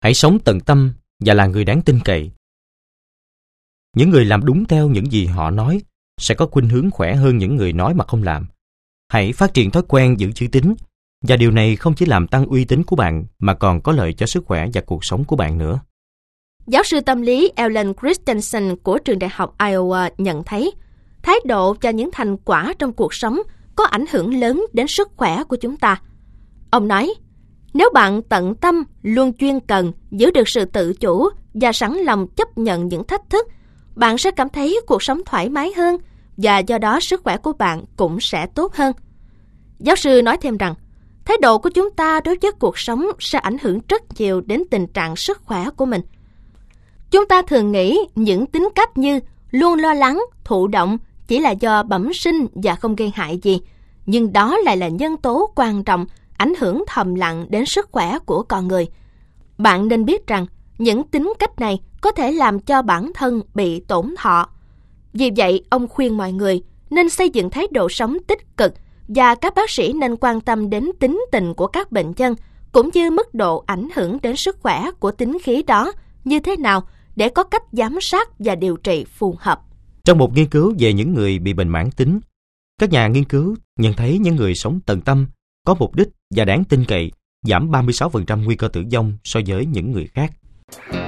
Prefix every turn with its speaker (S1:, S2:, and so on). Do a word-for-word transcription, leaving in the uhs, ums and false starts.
S1: Hãy sống tận tâm và là người đáng tin cậy. Những người làm đúng theo những gì họ nói sẽ có khuynh hướng khỏe hơn những người nói mà không làm. Hãy phát triển thói quen giữ chữ tín, và điều này không chỉ làm tăng uy tín của bạn mà còn có lợi cho sức khỏe và cuộc sống của bạn nữa.
S2: Giáo sư tâm lý Ellen Christensen của trường đại học Iowa nhận thấy, thái độ và những thành quả trong cuộc sống có ảnh hưởng lớn đến sức khỏe của chúng ta. Ông nói, nếu bạn tận tâm, luôn chuyên cần, giữ được sự tự chủ và sẵn lòng chấp nhận những thách thức, bạn sẽ cảm thấy cuộc sống thoải mái hơn và do đó sức khỏe của bạn cũng sẽ tốt hơn. Giáo sư nói thêm rằng, thái độ của chúng ta đối với cuộc sống sẽ ảnh hưởng rất nhiều đến tình trạng sức khỏe của mình. Chúng ta thường nghĩ những tính cách như luôn lo lắng, thụ động chỉ là do bẩm sinh và không gây hại gì, nhưng đó lại là nhân tố quan trọng ảnh hưởng thầm lặng đến sức khỏe của con người. Bạn nên biết rằng những tính cách này có thể làm cho bản thân bị tổn thọ. Vì vậy, ông khuyên mọi người nên xây dựng thái độ sống tích cực và các bác sĩ nên quan tâm đến tính tình của các bệnh nhân cũng như mức độ ảnh hưởng đến sức khỏe của tính khí đó như thế nào để có cách giám sát và điều trị phù hợp.
S1: Trong một nghiên cứu về những người bị bệnh mãn tính, các nhà nghiên cứu nhận thấy những người sống tận tâm, có mục đích và đáng tin cậy giảm ba mươi sáu phần trăm nguy cơ tử vong so với những người khác.